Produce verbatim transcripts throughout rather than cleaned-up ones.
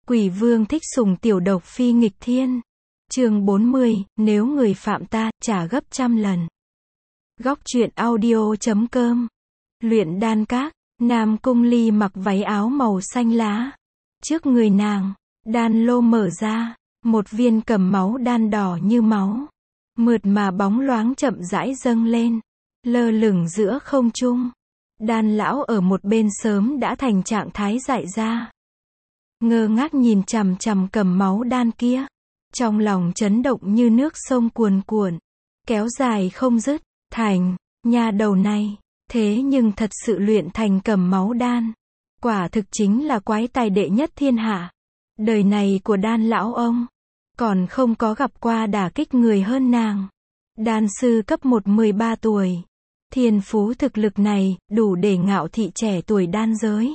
Quỷ vương thích sủng tiểu độc phi nghịch thiên. Chương bốn mươi, nếu người phạm ta, trả gấp trăm lần. Góc truyện audio chấm com. Luyện đan các, Nam Cung Ly mặc váy áo màu xanh lá. Trước người nàng, đan lô mở ra, một viên cầm máu đan đỏ như máu, mượt mà bóng loáng chậm rãi dâng lên, lơ lửng giữa không trung. Đan lão ở một bên sớm đã thành trạng thái dại ra, ngơ ngác nhìn chằm chằm cầm máu đan kia, trong lòng chấn động như nước sông cuồn cuộn, kéo dài không dứt. Thành, nha đầu này, thế nhưng thật sự luyện thành cầm máu đan, quả thực chính là quái tài đệ nhất thiên hạ. Đời này của đan lão ông, còn không có gặp qua đả kích người hơn nàng. Đan sư cấp một mười ba tuổi, thiên phú thực lực này, đủ để ngạo thị trẻ tuổi đan giới.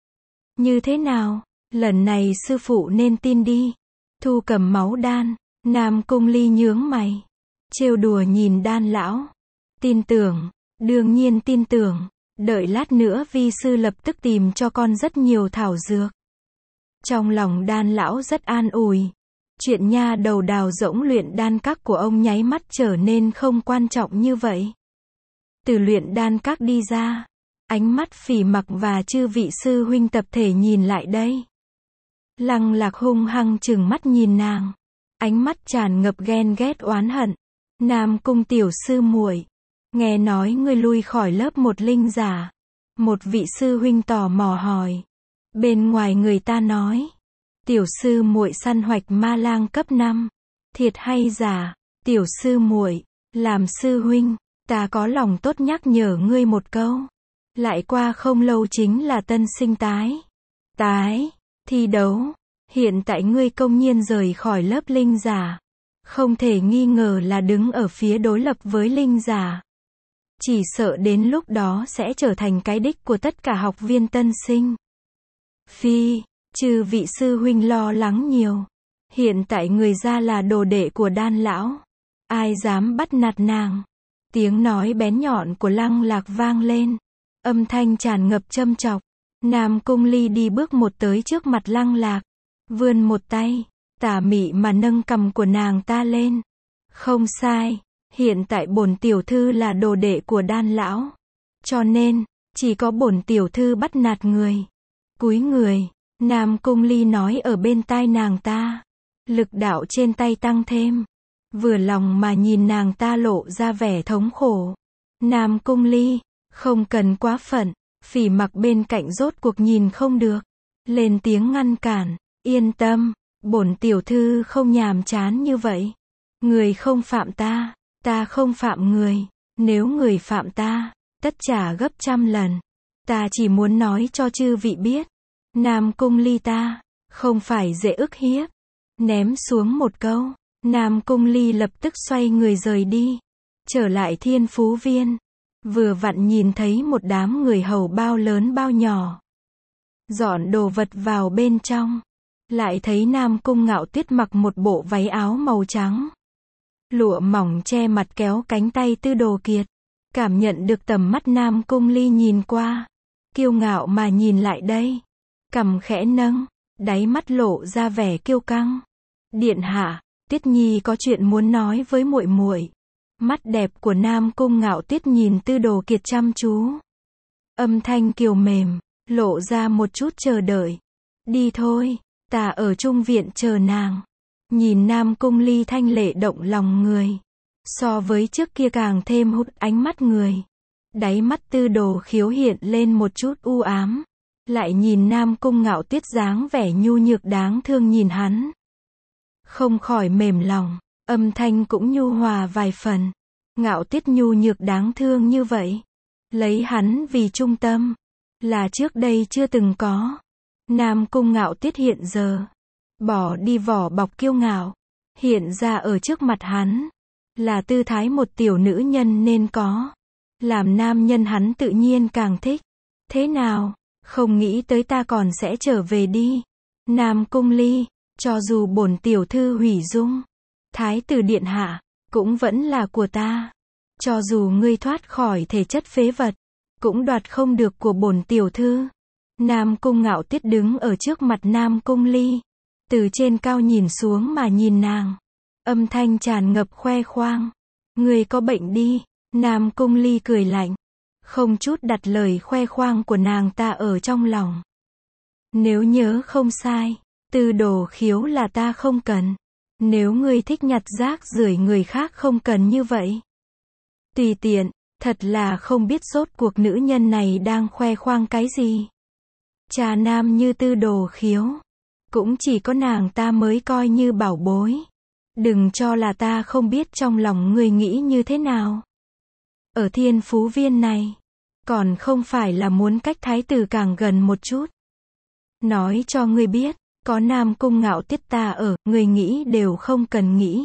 Như thế nào, lần này sư phụ nên tin đi. Thu cầm máu đan, Nam Cung Ly nhướng mày, trêu đùa nhìn đan lão. Tin tưởng, đương nhiên tin tưởng, đợi lát nữa vi sư lập tức tìm cho con rất nhiều thảo dược. Trong lòng đan lão rất an ủi. Chuyện nha đầu đào rỗng luyện đan các của ông nháy mắt trở nên không quan trọng như vậy. Từ luyện đan các đi ra, ánh mắt Phỉ Mặc và chư vị sư huynh tập thể nhìn lại đây. Lăng Lạc hung hăng trừng mắt nhìn nàng, ánh mắt tràn ngập ghen ghét oán hận. Nam Cung tiểu sư muội, nghe nói ngươi lui khỏi lớp một linh giả. Một vị sư huynh tò mò hỏi. Bên ngoài người ta nói, tiểu sư muội săn hoạch ma lang cấp năm. Thiệt hay giả? Tiểu sư muội, làm sư huynh, ta có lòng tốt nhắc nhở ngươi một câu. Lại qua không lâu chính là tân sinh tái. Tái, thi đấu. Hiện tại ngươi công nhiên rời khỏi lớp linh giả, không thể nghi ngờ là đứng ở phía đối lập với linh giả. Chỉ sợ đến lúc đó sẽ trở thành cái đích của tất cả học viên tân sinh. Phi, chư vị sư huynh lo lắng nhiều. Hiện tại người ra là đồ đệ của đan lão, ai dám bắt nạt nàng? Tiếng nói bén nhọn của Lăng Lạc vang lên, âm thanh tràn ngập châm chọc. Nam Cung Ly đi bước một tới trước mặt Lăng Lạc, vươn một tay, tà mị mà nâng cằm của nàng ta lên. Không sai, hiện tại bổn tiểu thư là đồ đệ của đan lão, cho nên, chỉ có bổn tiểu thư bắt nạt người. Cúi người, Nam Cung Ly nói ở bên tai nàng ta. Lực đạo trên tay tăng thêm, vừa lòng mà nhìn nàng ta lộ ra vẻ thống khổ. Nam Cung Ly, không cần quá phận. Phỉ Mặc bên cạnh rốt cuộc nhìn không được, lên tiếng ngăn cản. Yên tâm, bổn tiểu thư không nhàm chán như vậy. Người không phạm ta, ta không phạm người. Nếu người phạm ta, tất trả gấp trăm lần. Ta chỉ muốn nói cho chư vị biết, Nam Cung Ly ta, không phải dễ ức hiếp. Ném xuống một câu, Nam Cung Ly lập tức xoay người rời đi, trở lại Thiên Phú Viên. Vừa vặn nhìn thấy một đám người hầu bao lớn bao nhỏ dọn đồ vật vào bên trong, lại thấy Nam Cung Ngạo Tuyết mặc một bộ váy áo màu trắng, lụa mỏng che mặt kéo cánh tay Tư Đồ Kiệt, cảm nhận được tầm mắt Nam Cung Ly nhìn qua, kiêu ngạo mà nhìn lại đây, cằm khẽ nâng, đáy mắt lộ ra vẻ kiêu căng. Điện hạ, Tuyết Nhi có chuyện muốn nói với muội muội. Mắt đẹp của Nam Cung Ngạo Tuyết nhìn Tư Đồ Kiệt chăm chú, âm thanh kiều mềm, lộ ra một chút chờ đợi. Đi thôi, ta ở trung viện chờ nàng. Nhìn Nam Cung Ly thanh lệ động lòng người, so với trước kia càng thêm hút ánh mắt người. Đáy mắt Tư Đồ Khiếu hiện lên một chút u ám, lại nhìn Nam Cung Ngạo Tuyết dáng vẻ nhu nhược đáng thương nhìn hắn, không khỏi mềm lòng, âm thanh cũng nhu hòa vài phần. Ngạo Tuyết nhu nhược đáng thương như vậy, lấy hắn vì trung tâm, là trước đây chưa từng có. Nam Cung Ngạo Tuyết hiện giờ, bỏ đi vỏ bọc kiêu ngạo, hiện ra ở trước mặt hắn, là tư thái một tiểu nữ nhân nên có. Làm nam nhân hắn tự nhiên càng thích. Thế nào, không nghĩ tới ta còn sẽ trở về đi. Nam Cung Ly, cho dù bổn tiểu thư hủy dung, thái tử điện hạ, cũng vẫn là của ta. Cho dù ngươi thoát khỏi thể chất phế vật, cũng đoạt không được của bổn tiểu thư. Nam Cung Ngạo Tuyết đứng ở trước mặt Nam Cung Ly, từ trên cao nhìn xuống mà nhìn nàng. Âm thanh tràn ngập khoe khoang. Người có bệnh đi. Nam Cung Ly cười lạnh. Không chút đặt lời khoe khoang của nàng ta ở trong lòng. Nếu nhớ không sai, Tư Đồ Khiếu là ta không cần. Nếu ngươi thích nhặt rác rưởi người khác không cần như vậy. Tùy tiện, thật là không biết rốt cuộc nữ nhân này đang khoe khoang cái gì. Trà nam như Tư Đồ Khiếu, cũng chỉ có nàng ta mới coi như bảo bối. Đừng cho là ta không biết trong lòng ngươi nghĩ như thế nào. Ở Thiên Phú Viên này, còn không phải là muốn cách thái tử càng gần một chút. Nói cho ngươi biết, có Nam Cung Ngạo Tiết ta ở, ngươi nghĩ đều không cần nghĩ.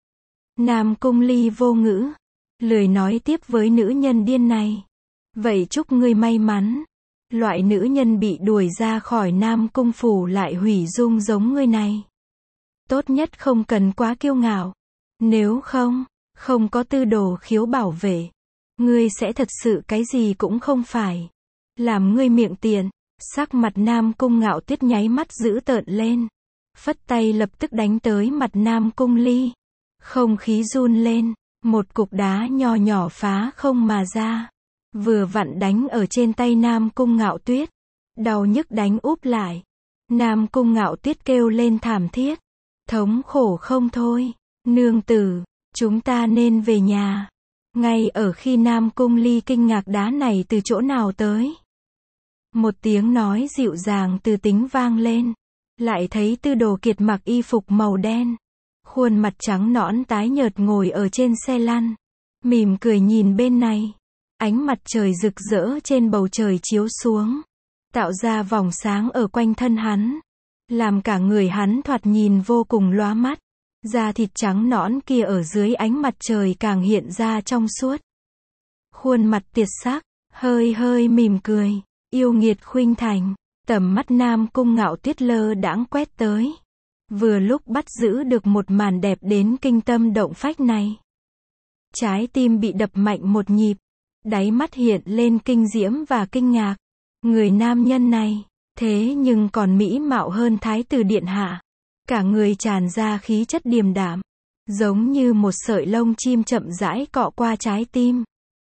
Nam Cung Ly vô ngữ, lười nói tiếp với nữ nhân điên này. Vậy chúc ngươi may mắn. Loại nữ nhân bị đuổi ra khỏi Nam Cung phủ lại hủy dung giống ngươi này. Tốt nhất không cần quá kiêu ngạo. Nếu không, không có Tư Đồ Khiếu bảo vệ, ngươi sẽ thật sự cái gì cũng không phải. Làm ngươi miệng tiện. Sắc mặt Nam Cung Ngạo Tuyết nháy mắt dữ tợn lên. Phất tay lập tức đánh tới mặt Nam Cung Ly. Không khí run lên. Một cục đá nho nhỏ phá không mà ra. Vừa vặn đánh ở trên tay Nam Cung Ngạo Tuyết. Đau nhức đánh úp lại. Nam Cung Ngạo Tuyết kêu lên thảm thiết. Thống khổ không thôi. Nương tử, chúng ta nên về nhà. Ngay ở khi Nam Cung Ly kinh ngạc đá này từ chỗ nào tới. Một tiếng nói dịu dàng từ tính vang lên. Lại thấy Tư Đồ Kiệt mặc y phục màu đen. Khuôn mặt trắng nõn tái nhợt ngồi ở trên xe lăn. Mỉm cười nhìn bên này. Ánh mặt trời rực rỡ trên bầu trời chiếu xuống. Tạo ra vòng sáng ở quanh thân hắn. Làm cả người hắn thoạt nhìn vô cùng lóa mắt. Da thịt trắng nõn kia ở dưới ánh mặt trời càng hiện ra trong suốt. Khuôn mặt tiệt sắc, hơi hơi mỉm cười. Yêu nghiệt khuynh thành, tầm mắt Nam Cung Ngạo Tuyết lơ đãng quét tới. Vừa lúc bắt giữ được một màn đẹp đến kinh tâm động phách này. Trái tim bị đập mạnh một nhịp, đáy mắt hiện lên kinh diễm và kinh ngạc. Người nam nhân này, thế nhưng còn mỹ mạo hơn Thái tử Điện Hạ. Cả người tràn ra khí chất điềm đạm, giống như một sợi lông chim chậm rãi cọ qua trái tim.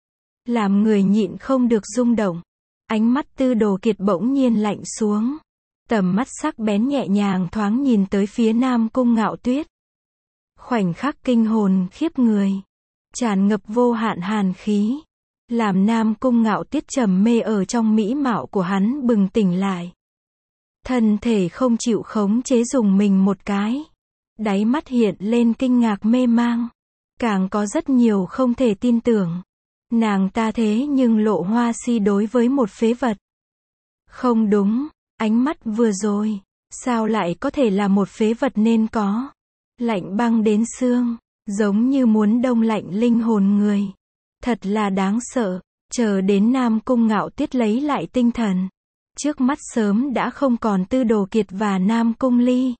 Làm người nhịn không được rung động. Ánh mắt Tư Đồ Kiệt bỗng nhiên lạnh xuống. Tầm mắt sắc bén nhẹ nhàng thoáng nhìn tới phía Nam Cung Ngạo Tuyết. Khoảnh khắc kinh hồn khiếp người. Tràn ngập vô hạn hàn khí. Làm Nam Cung Ngạo Tuyết trầm mê ở trong mỹ mạo của hắn bừng tỉnh lại. Thân thể không chịu khống chế dùng mình một cái. Đáy mắt hiện lên kinh ngạc mê mang. Càng có rất nhiều không thể tin tưởng. Nàng ta thế nhưng lộ hoa si đối với một phế vật. Không đúng, ánh mắt vừa rồi, sao lại có thể là một phế vật nên có. Lạnh băng đến xương, giống như muốn đông lạnh linh hồn người. Thật là đáng sợ, chờ đến Nam Cung Ngạo Tuyết lấy lại tinh thần. Trước mắt sớm đã không còn Tư Đồ Kiệt và Nam Cung Ly.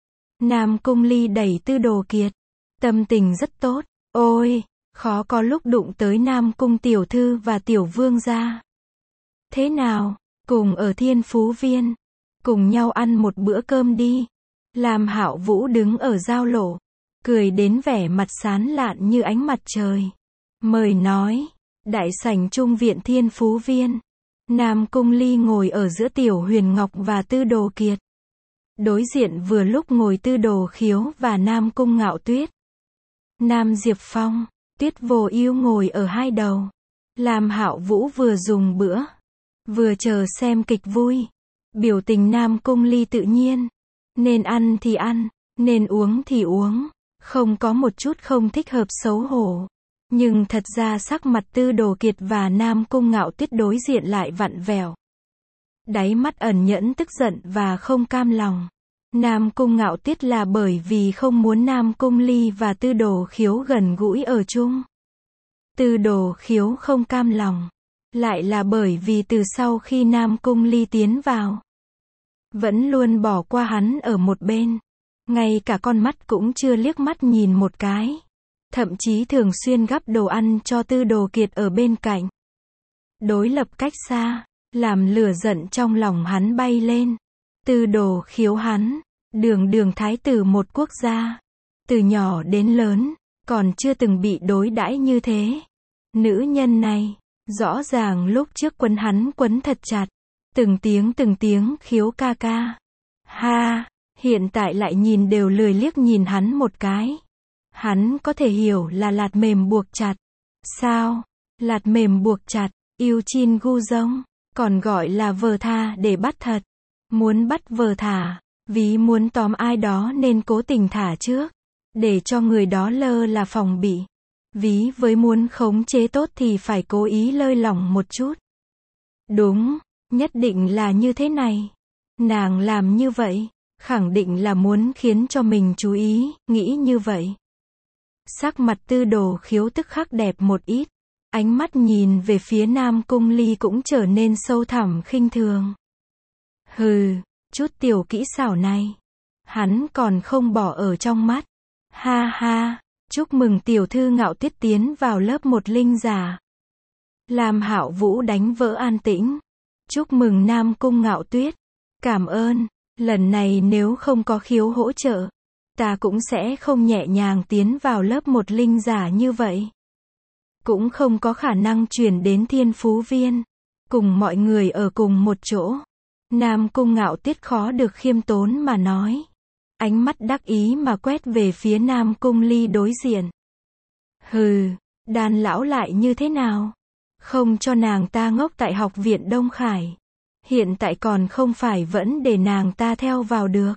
Nam Cung Ly đẩy Tư Đồ Kiệt. Tâm tình rất tốt, ôi, khó có lúc đụng tới Nam Cung tiểu thư và tiểu vương gia. Thế nào, cùng ở Thiên Phú Viên, cùng nhau ăn một bữa cơm đi. Lam Hạo Vũ đứng ở giao lộ, cười đến vẻ mặt sán lạn như ánh mặt trời. Mời nói, đại sảnh trung viện Thiên Phú Viên. Nam Cung Ly ngồi ở giữa Tiểu Huyền Ngọc và Tư Đồ Kiệt. Đối diện vừa lúc ngồi Tư Đồ Khiếu và Nam Cung Ngạo Tuyết. Nam Diệp Phong, Tuyết Vô Ưu ngồi ở hai đầu. Lam Hạo Vũ vừa dùng bữa, vừa chờ xem kịch vui. Biểu tình Nam Cung Ly tự nhiên. Nên ăn thì ăn, nên uống thì uống. Không có một chút không thích hợp xấu hổ. Nhưng thật ra sắc mặt Tư Đồ Kiệt và Nam Cung Ngạo Tuyết đối diện lại vặn vẹo. Đáy mắt ẩn nhẫn tức giận và không cam lòng. Nam Cung Ngạo Tuyết là bởi vì không muốn Nam Cung Ly và Tư Đồ Khiếu gần gũi ở chung. Tư Đồ Khiếu không cam lòng. Lại là bởi vì từ sau khi Nam Cung Ly tiến vào, vẫn luôn bỏ qua hắn ở một bên. Ngay cả con mắt cũng chưa liếc mắt nhìn một cái. Thậm chí thường xuyên gắp đồ ăn cho Tư Đồ Kiệt ở bên cạnh. Đối lập cách xa, làm lửa giận trong lòng hắn bay lên. Tư Đồ Khiếu hắn, Đường đường thái tử một quốc gia. Từ nhỏ đến lớn, còn chưa từng bị đối đãi như thế. Nữ nhân này, rõ ràng lúc trước quấn hắn quấn thật chặt. Từng tiếng từng tiếng khiếu ca ca. Ha, hiện tại lại nhìn đều lười liếc nhìn hắn một cái. Hắn có thể hiểu là lạt mềm buộc chặt. Sao? Lạt mềm buộc chặt, yêu chin gu rông, còn gọi là vờ thà để bắt thật. Muốn bắt vờ thả, ví muốn tóm ai đó nên cố tình thả trước, để cho người đó lơ là phòng bị. Ví với muốn khống chế tốt thì phải cố ý lơi lỏng một chút. Đúng, nhất định là như thế này. Nàng làm như vậy, khẳng định là muốn khiến cho mình chú ý, nghĩ như vậy. Sắc mặt Tư Đồ Khiếu tức khắc đẹp một ít. Ánh mắt nhìn về phía Nam Cung Ly cũng trở nên sâu thẳm khinh thường. Hừ, chút tiểu kỹ xảo này, hắn còn không bỏ ở trong mắt. Ha ha, chúc mừng tiểu thư Ngạo Tuyết tiến vào lớp một linh giả. Lam Hạo Vũ đánh vỡ an tĩnh. Chúc mừng Nam Cung Ngạo Tuyết. Cảm ơn, lần này nếu không có Khiếu hỗ trợ, ta cũng sẽ không nhẹ nhàng tiến vào lớp một linh giả như vậy. Cũng không có khả năng chuyển đến Thiên Phú Viên, cùng mọi người ở cùng một chỗ. Nam Cung Ngạo Tuyết khó được khiêm tốn mà nói. Ánh mắt đắc ý mà quét về phía Nam Cung Ly đối diện. Hừ, Đan lão lại như thế nào? Không cho nàng ta ngốc tại học viện Đông Khải. Hiện tại còn không phải vẫn để nàng ta theo vào được.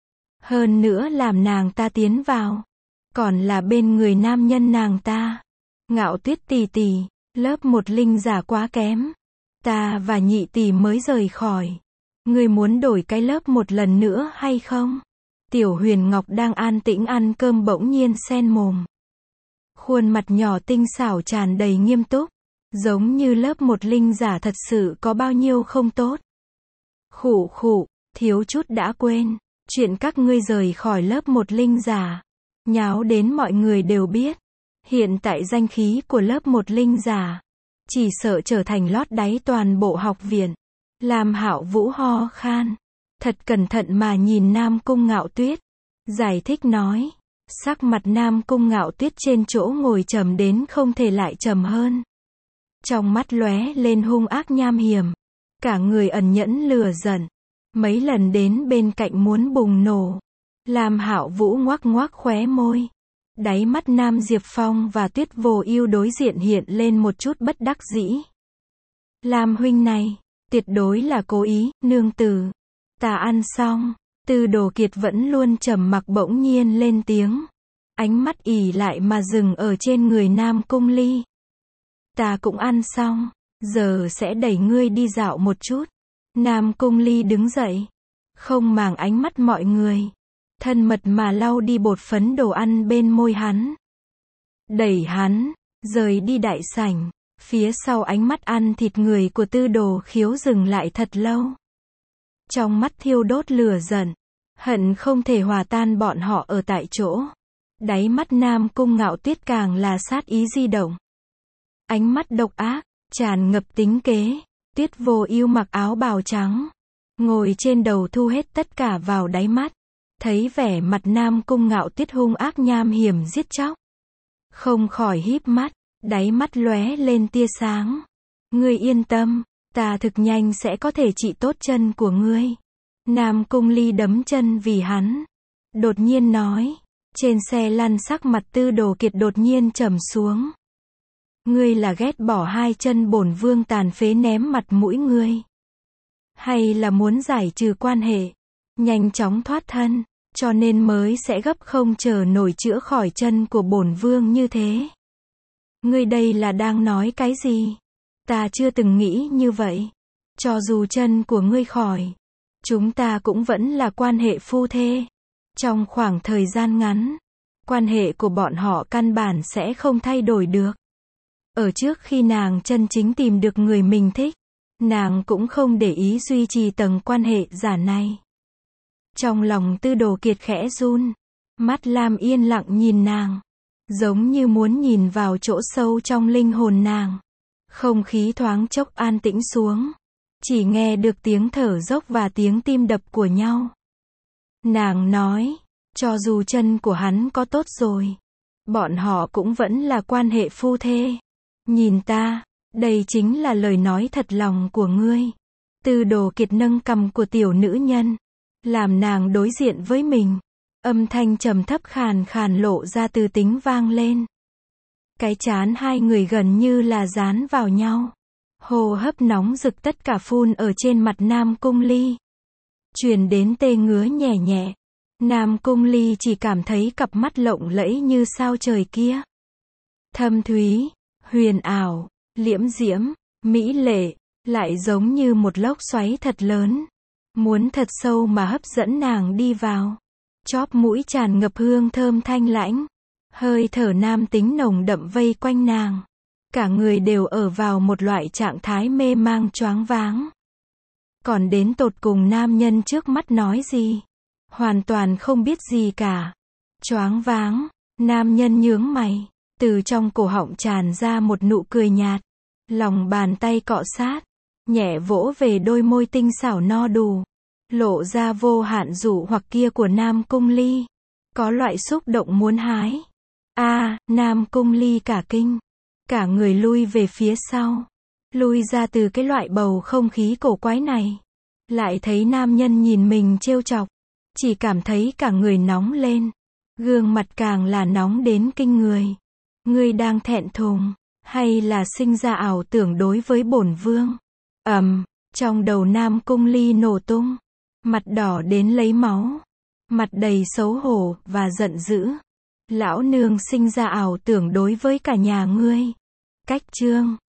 Hơn nữa làm nàng ta tiến vào, còn là bên người nam nhân nàng ta. Ngạo Tuyết tỷ tỷ, lớp một linh giả quá kém. Ta và nhị tỷ mới rời khỏi. Ngươi muốn đổi cái lớp một lần nữa hay không? Tiểu Huyền Ngọc đang an tĩnh ăn cơm bỗng nhiên sen mồm. Khuôn mặt nhỏ tinh xảo tràn đầy nghiêm túc. Giống như lớp một linh giả thật sự có bao nhiêu không tốt. Khụ khụ, thiếu chút đã quên. Chuyện các ngươi rời khỏi lớp một linh giả. Nháo đến mọi người đều biết. Hiện tại danh khí của lớp một linh giả. Chỉ sợ trở thành lót đáy toàn bộ học viện. Lam Hạo Vũ ho khan. Thật cẩn thận mà nhìn Nam Cung Ngạo Tuyết. Giải thích nói. Sắc mặt Nam Cung Ngạo Tuyết trên chỗ ngồi trầm đến không thể lại trầm hơn. Trong mắt lóe lên hung ác nham hiểm. Cả người ẩn nhẫn lừa giận. Mấy lần đến bên cạnh muốn bùng nổ. Lam Hạo Vũ ngoác ngoác khóe môi. Đáy mắt Nam Diệp Phong và Tuyết Vô Ưu đối diện hiện lên một chút bất đắc dĩ. Lam huynh này, tuyệt đối là cố ý, nương tử. Ta ăn xong. Tư Đồ Kiệt vẫn luôn trầm mặc bỗng nhiên lên tiếng. Ánh mắt ỉ lại mà dừng ở trên người Nam Cung Ly. Ta cũng ăn xong, giờ sẽ đẩy ngươi đi dạo một chút. Nam Cung Ly đứng dậy, không màng ánh mắt mọi người, thân mật mà lau đi bột phấn đồ ăn bên môi hắn. Đẩy hắn, rời đi đại sảnh, phía sau ánh mắt ăn thịt người của Tư Đồ Khiếu dừng lại thật lâu. Trong mắt thiêu đốt lửa giận, hận không thể hòa tan bọn họ ở tại chỗ. Đáy mắt Nam Cung Ngạo Tuyết càng là sát ý di động. Ánh mắt độc ác, tràn ngập tính kế. Tuyết Vô Ưu mặc áo bào trắng, ngồi trên đầu thu hết tất cả vào đáy mắt. Thấy vẻ mặt Nam Cung Ngạo Tuyết hung ác nham hiểm giết chóc, không khỏi híp mắt, đáy mắt lóe lên tia sáng. Ngươi yên tâm, ta thực nhanh sẽ có thể trị tốt chân của ngươi. Nam Cung Ly đấm chân vì hắn. Đột nhiên nói. Trên xe lăn sắc mặt Tư Đồ Kiệt đột nhiên trầm xuống. Ngươi là ghét bỏ hai chân bổn vương tàn phế ném mặt mũi ngươi? Hay là muốn giải trừ quan hệ, nhanh chóng thoát thân, cho nên mới sẽ gấp không chờ nổi chữa khỏi chân của bổn vương như thế? Ngươi đây là đang nói cái gì? Ta chưa từng nghĩ như vậy. Cho dù chân của ngươi khỏi, chúng ta cũng vẫn là quan hệ phu thê. Trong khoảng thời gian ngắn, quan hệ của bọn họ căn bản sẽ không thay đổi được. Ở trước khi nàng chân chính tìm được người mình thích, nàng cũng không để ý duy trì tầng quan hệ giả này. Trong lòng Tư Đồ Kiệt khẽ run, mắt Lam yên lặng nhìn nàng, giống như muốn nhìn vào chỗ sâu trong linh hồn nàng. Không khí thoáng chốc an tĩnh xuống, chỉ nghe được tiếng thở dốc và tiếng tim đập của nhau. Nàng nói, cho dù chân của hắn có tốt rồi, bọn họ cũng vẫn là quan hệ phu thê. Nhìn ta, đây chính là lời nói thật lòng của ngươi. Tư Đồ Kiệt nâng cằm của tiểu nữ nhân, làm nàng đối diện với mình. Âm thanh trầm thấp khàn khàn lộ ra từ tính vang lên. Cái trán hai người gần như là dán vào nhau. Hô hấp nóng rực tất cả phun ở trên mặt Nam Cung Ly. Truyền đến tê ngứa nhẹ nhẹ. Nam Cung Ly chỉ cảm thấy cặp mắt lộng lẫy như sao trời kia. Thâm thúy, huyền ảo, liễm diễm, mỹ lệ, lại giống như một lốc xoáy thật lớn. Muốn thật sâu mà hấp dẫn nàng đi vào. Chóp mũi tràn ngập hương thơm thanh lãnh. Hơi thở nam tính nồng đậm vây quanh nàng. Cả người đều ở vào một loại trạng thái mê mang choáng váng. Còn đến tột cùng nam nhân trước mắt nói gì? Hoàn toàn không biết gì cả. Choáng váng, nam nhân nhướng mày. Từ trong cổ họng tràn ra một nụ cười nhạt. Lòng bàn tay cọ sát. Nhẹ vỗ về đôi môi tinh xảo no đủ. Lộ ra vô hạn dụ hoặc kia của Nam Cung Ly. Có loại xúc động muốn hái. A, à, Nam Cung Ly cả kinh. Cả người lui về phía sau. Lui ra từ cái loại bầu không khí cổ quái này. Lại thấy nam nhân nhìn mình trêu chọc. Chỉ cảm thấy cả người nóng lên. Gương mặt càng là nóng đến kinh người. Ngươi đang thẹn thùng, hay là sinh ra ảo tưởng đối với bổn vương? Ầm, um, trong đầu Nam Cung Ly nổ tung. Mặt đỏ đến lấy máu. Mặt đầy xấu hổ và giận dữ. Lão nương sinh ra ảo tưởng đối với cả nhà ngươi. Cách chương